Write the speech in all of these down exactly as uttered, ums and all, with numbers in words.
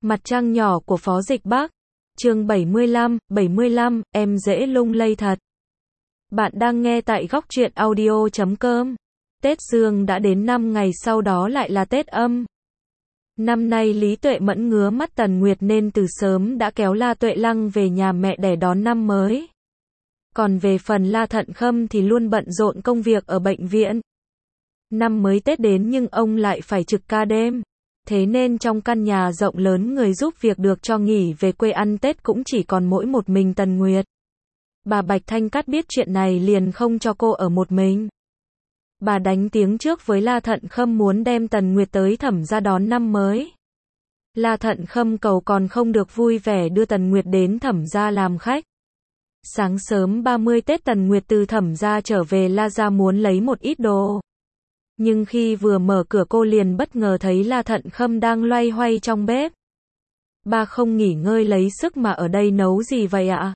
Mặt trăng nhỏ của Phó Dịch Bắc. Chương bảy mươi lăm, bảy mươi lăm, em dễ lung lay thật. Bạn đang nghe tại góc truyện audio chấm com. Tết Dương đã đến năm ngày sau đó lại là Tết Âm. Năm nay Lý Tuệ Mẫn ngứa mắt Tần Nguyệt nên từ sớm đã kéo La Tuệ Lăng về nhà mẹ để đón năm mới. Còn về phần La Thận Khâm thì luôn bận rộn công việc ở bệnh viện. Năm mới Tết đến nhưng ông lại phải trực ca đêm. Thế nên trong căn nhà rộng lớn người giúp việc được cho nghỉ về quê ăn Tết cũng chỉ còn mỗi một mình Tần Nguyệt. Bà Bạch Thanh Cát biết chuyện này liền không cho cô ở một mình. Bà đánh tiếng trước với La Thận Khâm muốn đem Tần Nguyệt tới Thẩm gia đón năm mới. La Thận Khâm cầu còn không được vui vẻ đưa Tần Nguyệt đến Thẩm gia làm khách. Sáng sớm ba mươi Tết Tần Nguyệt từ Thẩm gia trở về La gia muốn lấy một ít đồ. Nhưng khi vừa mở cửa cô liền bất ngờ thấy La Thận Khâm đang loay hoay trong bếp. Ba không nghỉ ngơi lấy sức mà ở đây nấu gì vậy ạ?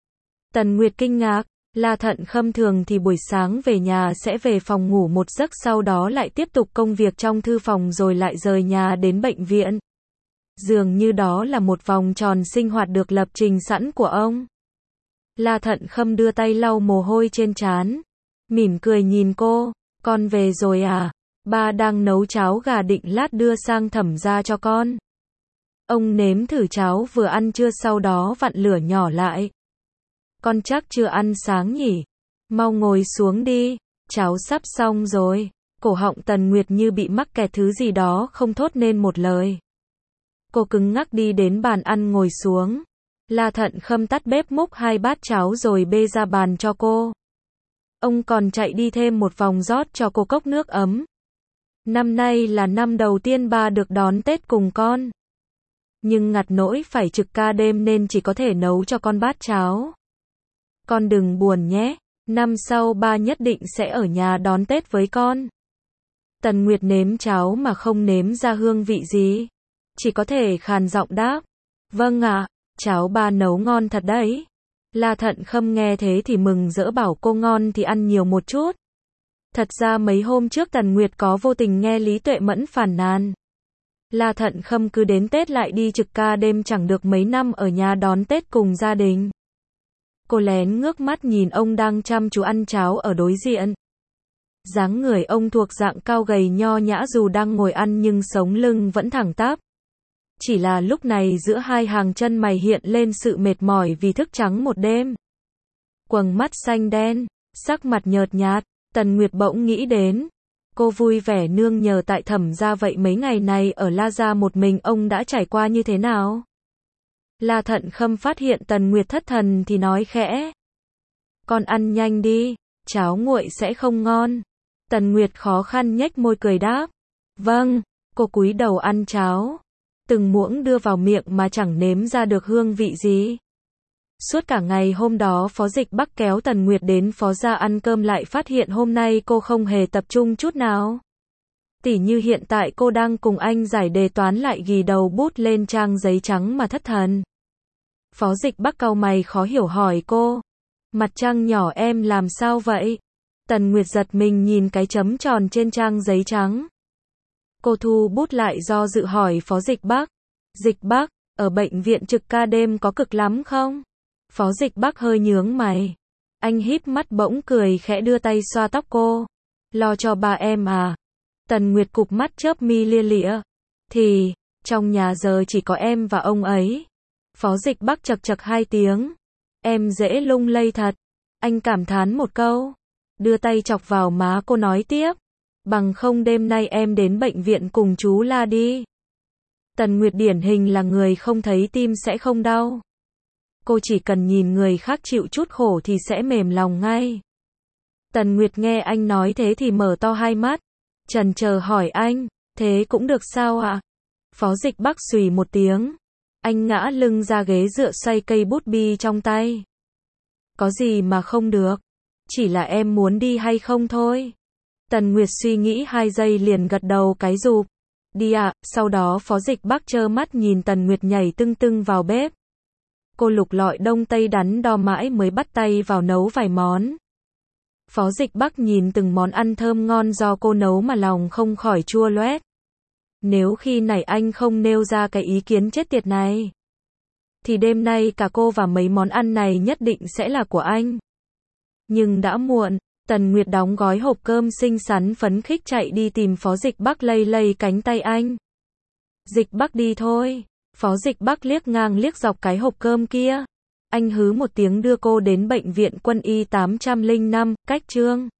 Tần Nguyệt kinh ngạc. La Thận Khâm thường thì buổi sáng về nhà sẽ về phòng ngủ một giấc, sau đó lại tiếp tục công việc trong thư phòng rồi lại rời nhà đến bệnh viện. Dường như đó là một vòng tròn sinh hoạt được lập trình sẵn của ông. La Thận Khâm đưa tay lau mồ hôi trên trán, mỉm cười nhìn cô. Con về rồi à? Ba đang nấu cháo gà định lát đưa sang Thẩm gia cho con. Ông nếm thử cháo vừa ăn chưa sau đó vặn lửa nhỏ lại. Con chắc chưa ăn sáng nhỉ? Mau ngồi xuống đi, cháo sắp xong rồi. Cổ họng Tần Nguyệt như bị mắc kẹt thứ gì đó không thốt nên một lời. Cô cứng ngắc đi đến bàn ăn ngồi xuống. La Thận Khâm tắt bếp múc hai bát cháo rồi bê ra bàn cho cô. Ông còn chạy đi thêm một vòng rót cho cô cốc nước ấm. Năm nay là năm đầu tiên ba được đón Tết cùng con. Nhưng ngặt nỗi phải trực ca đêm nên chỉ có thể nấu cho con bát cháo. Con đừng buồn nhé, năm sau ba nhất định sẽ ở nhà đón Tết với con. Tần Nguyệt nếm cháo mà không nếm ra hương vị gì. Chỉ có thể khàn giọng đáp. Vâng ạ, cháo ba nấu ngon thật đấy. La Thận Khâm nghe thế thì mừng rỡ bảo cô ngon thì ăn nhiều một chút. Thật ra mấy hôm trước Tần Nguyệt có vô tình nghe Lý Tuệ Mẫn phàn nàn. La Thận Khâm cứ đến Tết lại đi trực ca đêm chẳng được mấy năm ở nhà đón Tết cùng gia đình. Cô lén ngước mắt nhìn ông đang chăm chú ăn cháo ở đối diện. Dáng người ông thuộc dạng cao gầy nho nhã dù đang ngồi ăn nhưng sống lưng vẫn thẳng tắp. Chỉ là lúc này giữa hai hàng chân mày hiện lên sự mệt mỏi vì thức trắng một đêm. Quầng mắt xanh đen, sắc mặt nhợt nhạt, Tần Nguyệt bỗng nghĩ đến. Cô vui vẻ nương nhờ tại Thẩm gia vậy mấy ngày này ở La gia một mình ông đã trải qua như thế nào? La Thận Khâm phát hiện Tần Nguyệt thất thần thì nói khẽ. Con ăn nhanh đi, cháo nguội sẽ không ngon. Tần Nguyệt khó khăn nhếch môi cười đáp. Vâng, cô cúi đầu ăn cháo. Từng muỗng đưa vào miệng mà chẳng nếm ra được hương vị gì. Suốt cả ngày hôm đó Phó Dịch Bắc kéo Tần Nguyệt đến Phó gia ăn cơm lại phát hiện hôm nay cô không hề tập trung chút nào. Tỉ như hiện tại cô đang cùng anh giải đề toán lại ghi đầu bút lên trang giấy trắng mà thất thần. Phó Dịch Bắc cau mày khó hiểu hỏi cô. Mặt trăng nhỏ em làm sao vậy? Tần Nguyệt giật mình nhìn cái chấm tròn trên trang giấy trắng. Cô thu bút lại do dự hỏi Phó Dịch Bắc. Dịch Bắc, ở bệnh viện trực ca đêm có cực lắm không? Phó Dịch Bắc hơi nhướng mày. Anh híp mắt bỗng cười khẽ đưa tay xoa tóc cô. Lo cho ba em à? Tần Nguyệt cụp mắt chớp mi lia lịa. Thì, trong nhà giờ chỉ có em và ông ấy. Phó Dịch Bắc chật chật hai tiếng. Em dễ lung lay thật. Anh cảm thán một câu. Đưa tay chọc vào má cô nói tiếp. Bằng không đêm nay em đến bệnh viện cùng chú La đi. Tần Nguyệt điển hình là người không thấy tim sẽ không đau. Cô chỉ cần nhìn người khác chịu chút khổ thì sẽ mềm lòng ngay. Tần Nguyệt nghe anh nói thế thì mở to hai mắt. Chần chờ hỏi anh, thế cũng được sao ạ? Phó Dịch Bắc xùy một tiếng. Anh ngã lưng ra ghế dựa xoay cây bút bi trong tay. Có gì mà không được? Chỉ là em muốn đi hay không thôi. Tần Nguyệt suy nghĩ hai giây liền gật đầu cái rụp. Đi ạ, à. Sau đó Phó Dịch Bắc trơ mắt nhìn Tần Nguyệt nhảy tưng tưng vào bếp. Cô lục lọi đông tây đắn đo mãi mới bắt tay vào nấu vài món. Phó Dịch Bắc nhìn từng món ăn thơm ngon do cô nấu mà lòng không khỏi chua loét. Nếu khi nãy anh không nêu ra cái ý kiến chết tiệt này, thì đêm nay cả cô và mấy món ăn này nhất định sẽ là của anh. Nhưng đã muộn, Tần Nguyệt đóng gói hộp cơm xinh xắn phấn khích chạy đi tìm Phó Dịch Bắc lay lay cánh tay anh. Dịch Bắc đi thôi. Phó Dịch Bắc liếc ngang liếc dọc cái hộp cơm kia. Anh hứ một tiếng đưa cô đến bệnh viện quân y tám không năm, cách Trương